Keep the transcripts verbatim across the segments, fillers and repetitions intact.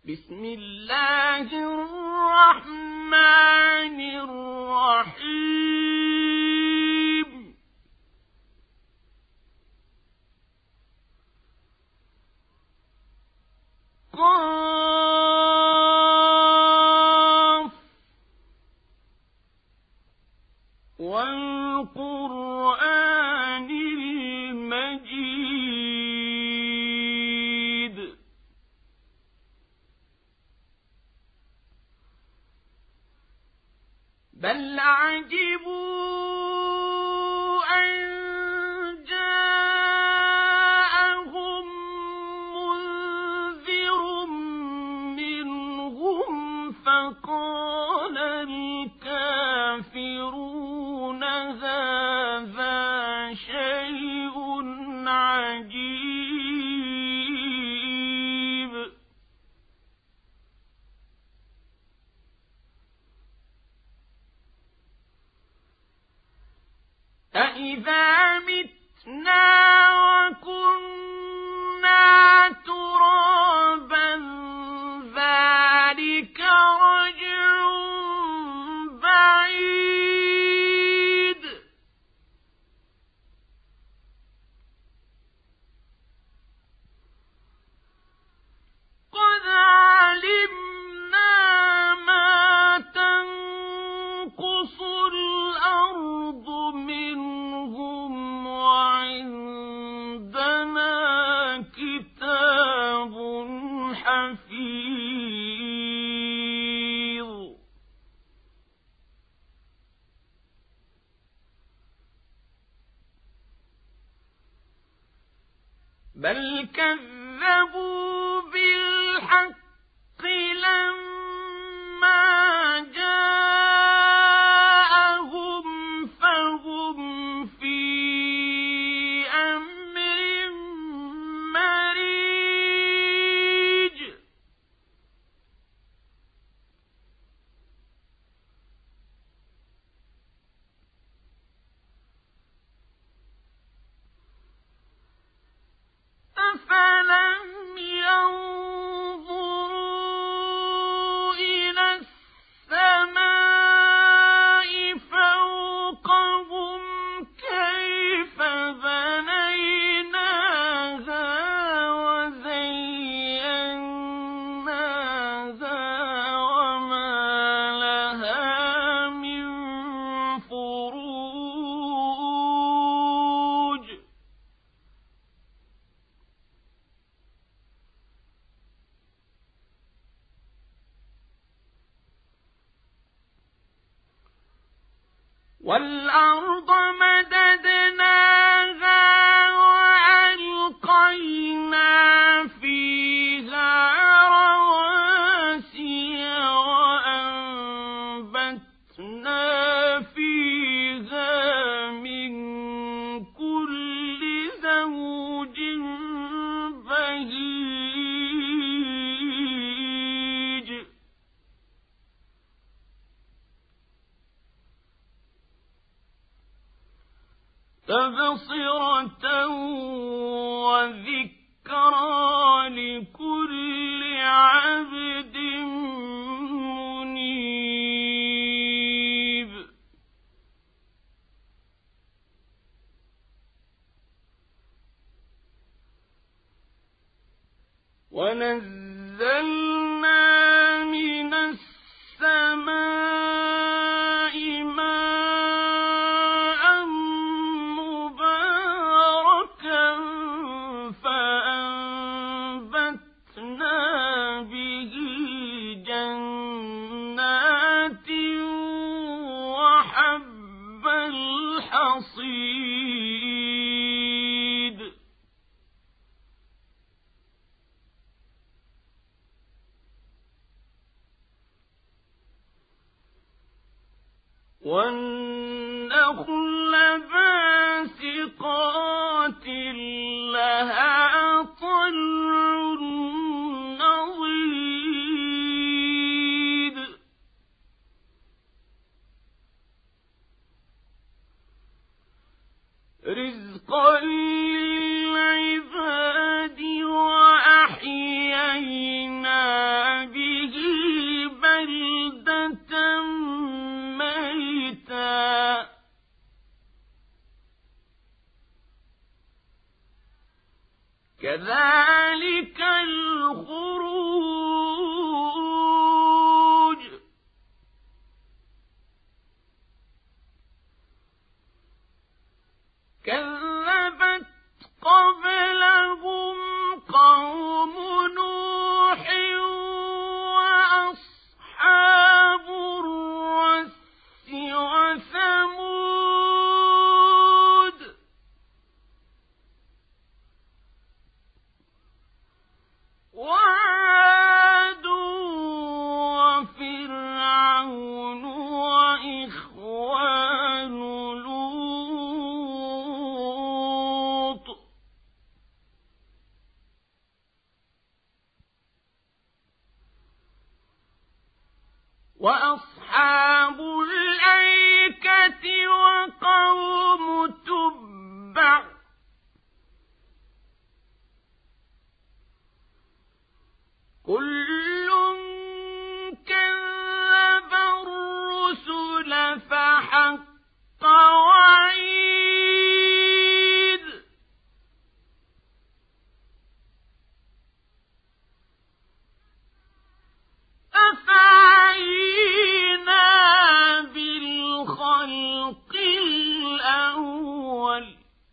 بسم الله الرحمن الرحيم قاف والقرآن المجيد بل عجبوا أن جاءهم منذر منهم فقال الكافرون هذا شيء عجيب أإذا متنا وكنا ترابا ذلك رجع بعيد قد علمنا ما تنقص الأرض منهم وعندنا كتاب حفيظ بل كذبوا بالحق لما جاءهم فهم في أمر مريج أفلم ينظروا إلى السماء فوقهم كيف بنيناها وزيناها وما لها من فروج والأرض مددناها وألقينا فيها رواسي وأنبتنا فيها من كل زوج بهيج تبصرة وذكرى لكل عبد منيب ونزلنا من السماء ماء مباركا فأنبتنا به جنات وحب الحصيد والنخل باسقات لها طلع نضيد رزقا للعباد وأحيينا كذلك الخروج كذبت قبلهم قوم نوح وأصحاب الرس وثمود وعاد وفرعون وإخوان لوط وأصحاب الأيكة وقوم تبع كل كذب الرسل فحق وعيد أفعينا بالخلق الأول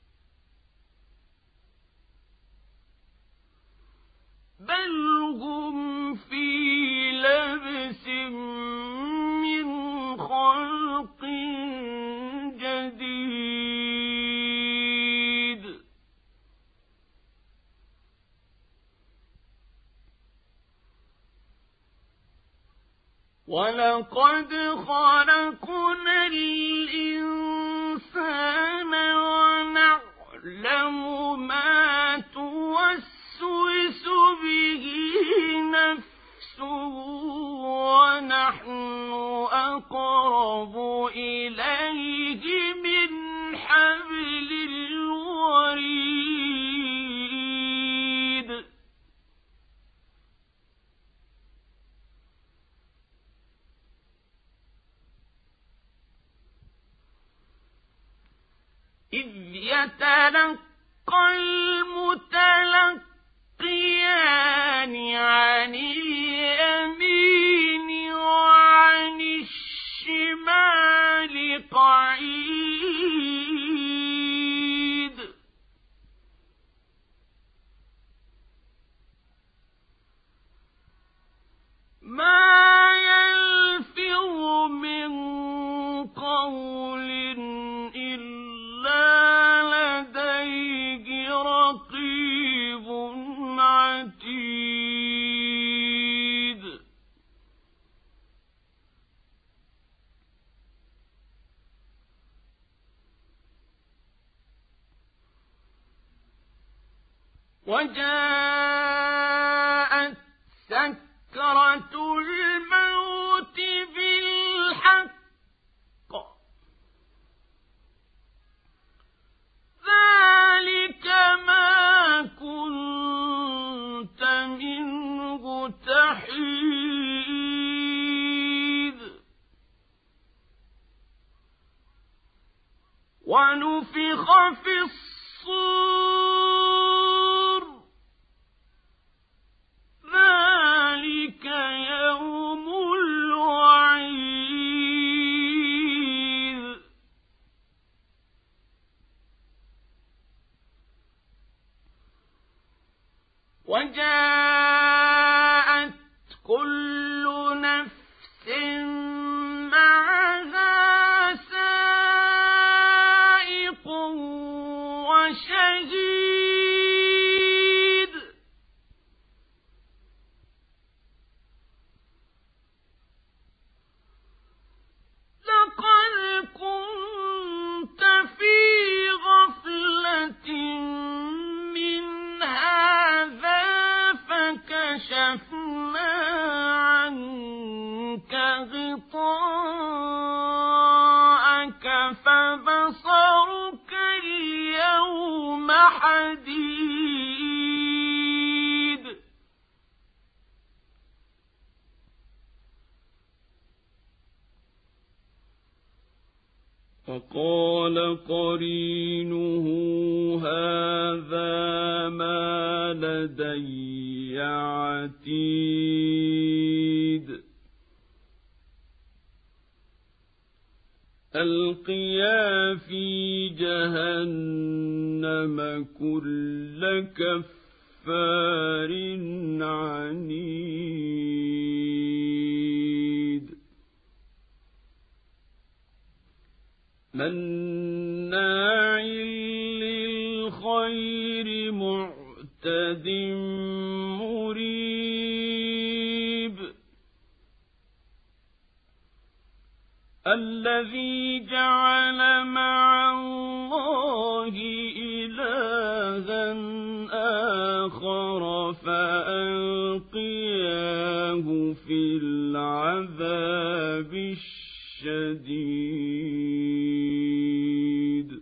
بل هم في لبس من خلق جديد ولقد خلقنا الإنسان ونعلم ما توسوس به نفسه ونحن أقرب إليه من حبل الوريد إذ يتلقى المتلقيان عن اليمين وعن الشمال قعيد ما يلفظ من قول لديه رقيب عتيد وجاءت سكرة الموت بالحق ذلك ما كنت منه تحيد ونفخ في الصور ذلك يوم الوعيد وجاءت كل نفس معها سائق وشهيد لقد كنت في غفلة من هذا فكشفنا عنك غطاءك فبصرك اليوم حديد وقال قرينه هذا ما لدي عتيد ألقيا في جهنم كل كفار عنيد مناع للخير معتد مريب الذي جعل مع الله إلها آخر فألقياه في العذاب الشديد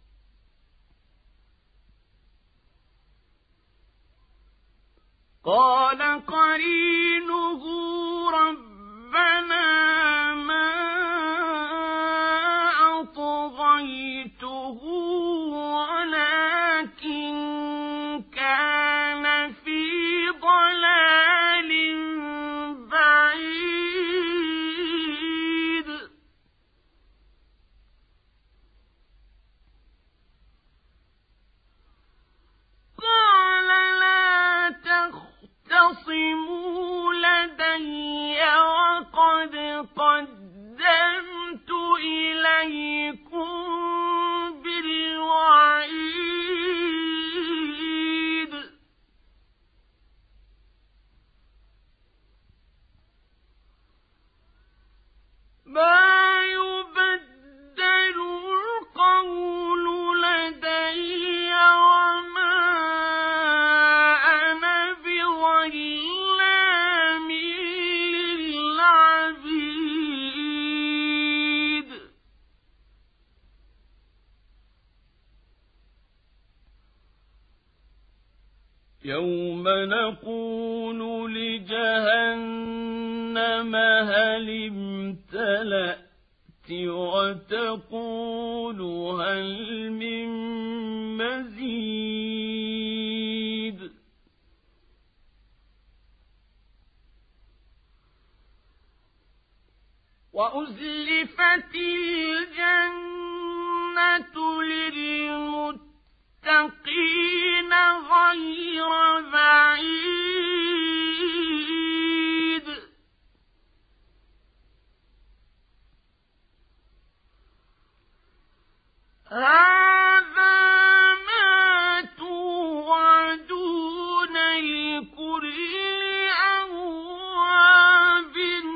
قال قرينه ربنا ما أطغيته ولكن كان في ضلال بعيد قال لا تختصموا لدي وقد قدمت إليكم بالوعيد ما يبدل القول لدي وما أنا بظلام للعبيد يوم نقول لجهنم هل امتلأت وتقول هل من مزيد وأزلفت الجنة للمتقين غير بعيد هذا ما توعدون لكل أواب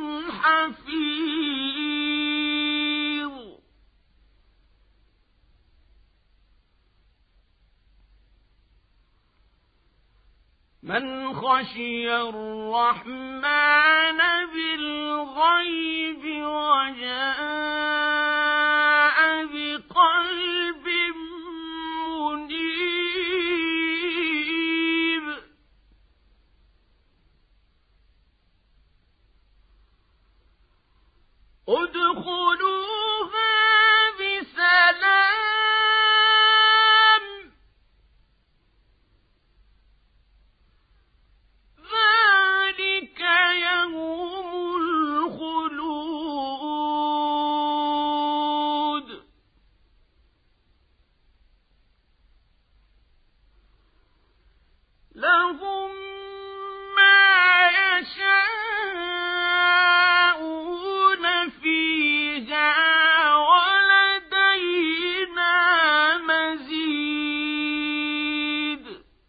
حفيظ من خشي الرحمن بالغيب وجاء بقلب منيب ادخلوها بسلام ذلك يوم الخلود لهم ما يشاءون فيها ولدينا مزيد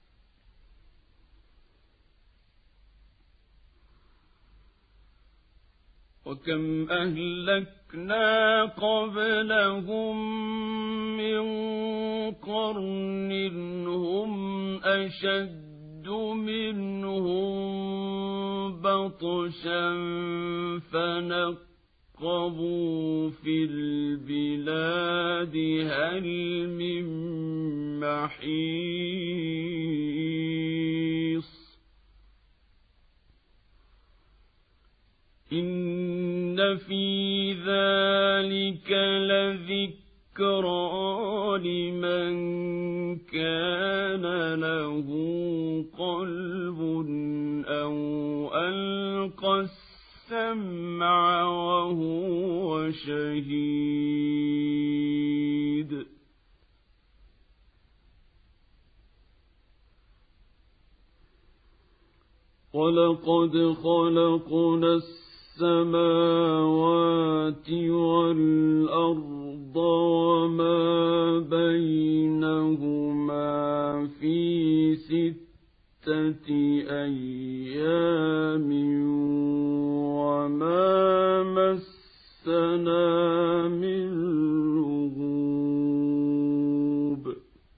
وكم أهلكنا قبلهم من قرن هم أشد منهم بطشا فنقبوا في البلاد هل من محيص إن في ذلك لذكرى لمن كان له قلب أو ألقى السمع وهو شهيد ولقد خلقنا السماوات والأرض وما بينهما في ستة أيام وما مسنا من لغوب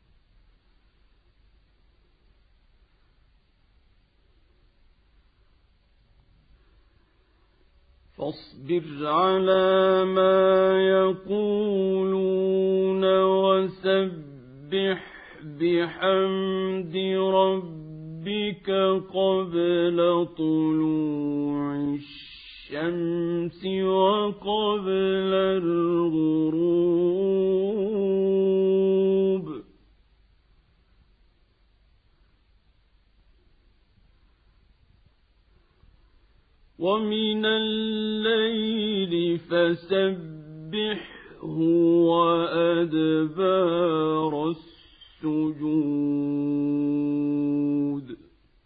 فاصبر على ما يقولون وسبح بحمد ربك قبل طلوع الشمس وقبل الغروب ومن الليل فسبحه وأدبار السجود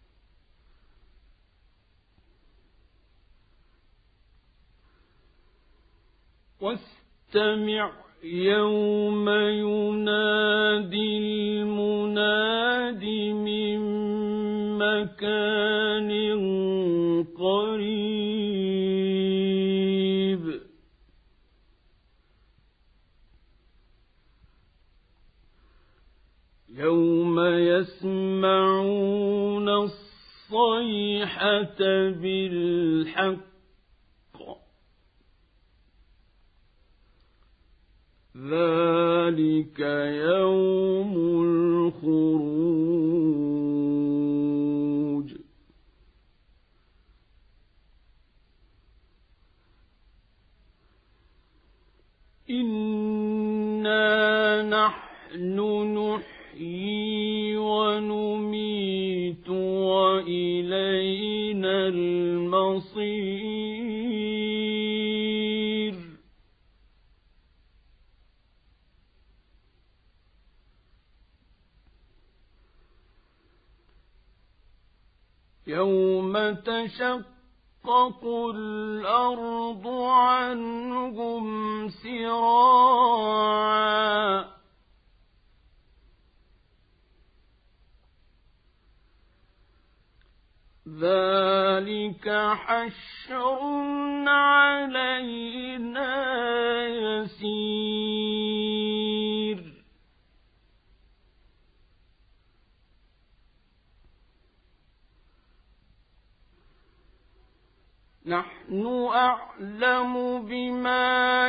واستمع يوم ينادي المناد من مكان قريب يوم يسمعون الصيحة بالحق ذلك يوم الخروج إنا نحن نحيي ونميت وإلينا المصير يوم تشقق الأرض عنهم سراعا ذلك حشر علينا يسير نحن أعلم بما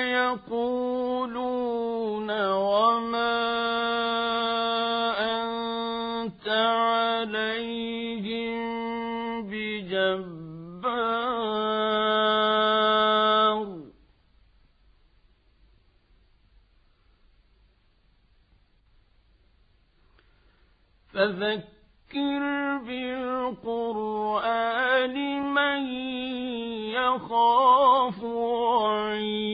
يقولون وما أنت عليهم بجبار فذكر بالقرآن من يخاف وعيد